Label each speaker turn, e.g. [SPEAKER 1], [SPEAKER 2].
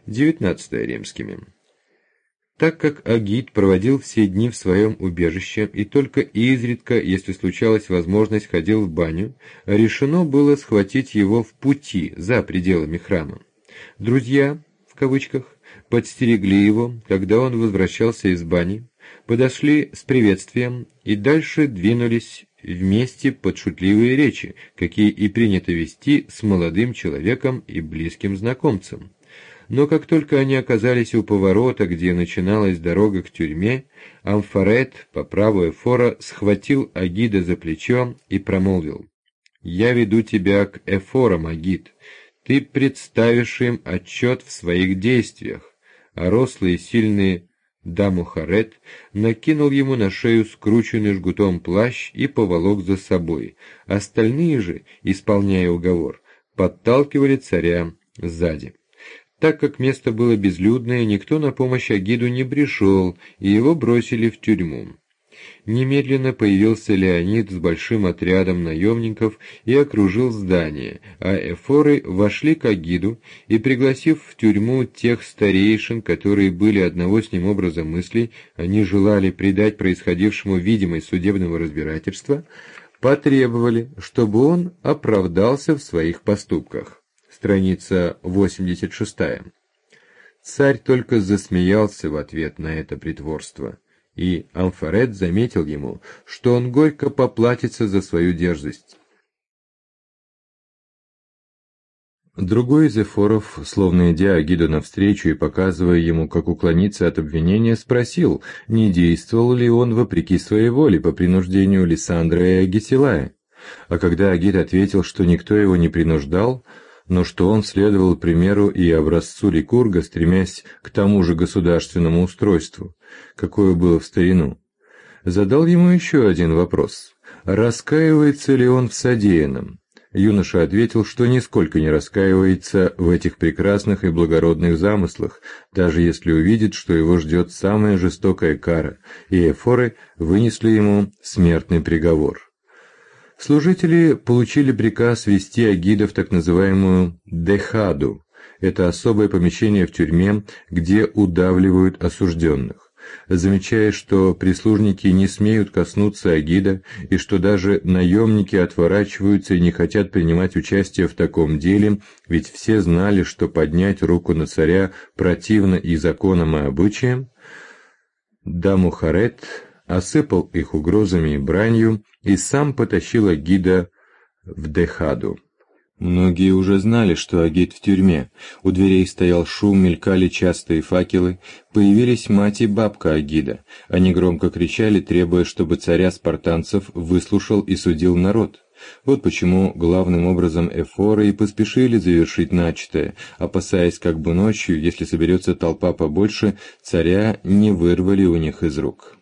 [SPEAKER 1] XIX римскими. Так как Агид проводил все дни в своем убежище и только изредка, если случалась возможность, ходил в баню, решено было схватить его в пути за пределами храма. «Друзья», в кавычках, подстерегли его, когда он возвращался из бани, подошли с приветствием и дальше двинулись вместе под шутливые речи, какие и принято вести с молодым человеком и близким знакомцем. Но как только они оказались у поворота, где начиналась дорога к тюрьме, Амфарет по праву Эфора схватил Агида за плечо и промолвил: «Я веду тебя к Эфорам, Агид. Ты представишь им отчет в своих действиях». А рослый и сильный Дамухарет накинул ему на шею скрученный жгутом плащ и поволок за собой. Остальные же, исполняя уговор, подталкивали царя сзади. Так как место было безлюдное, никто на помощь Агиду не пришел, и его бросили в тюрьму. Немедленно появился Леонид с большим отрядом наемников и окружил здание, а эфоры вошли к Агиду и, пригласив в тюрьму тех старейшин, которые были одного с ним образа мыслей, они желали придать происходившему видимость судебного разбирательства, потребовали, чтобы он оправдался в своих поступках. Страница 86. Царь только засмеялся в ответ на это притворство, и Амфарет заметил ему, что он горько поплатится за свою дерзость. Другой из эфоров, словно идя Агиду навстречу и показывая ему, как уклониться от обвинения, спросил, не действовал ли он вопреки своей воле по принуждению Лисандра и Агисилая. А когда Агид ответил, что никто его не принуждал, но что он следовал примеру и образцу Ликурга, стремясь к тому же государственному устройству, какое было в старину, задал ему еще один вопрос: раскаивается ли он в содеянном? Юноша ответил, что нисколько не раскаивается в этих прекрасных и благородных замыслах, даже если увидит, что его ждет самая жестокая кара, и эфоры вынесли ему смертный приговор. Служители получили приказ вести Агида в так называемую «дехаду». Это особое помещение в тюрьме, где удавливают осужденных. Замечая, что прислужники не смеют коснуться Агида, и что даже наемники отворачиваются и не хотят принимать участие в таком деле, ведь все знали, что поднять руку на царя противно и законам, и обычаям, Дамухарет осыпал их угрозами и бранью и сам потащил Агида в Дехаду. Многие уже знали, что Агид в тюрьме. У дверей стоял шум, мелькали частые факелы. Появились мать и бабка Агида. Они громко кричали, требуя, чтобы царя спартанцев выслушал и судил народ. Вот почему главным образом эфоры и поспешили завершить начатое, опасаясь, как бы ночью, если соберется толпа побольше, царя не вырвали у них из рук.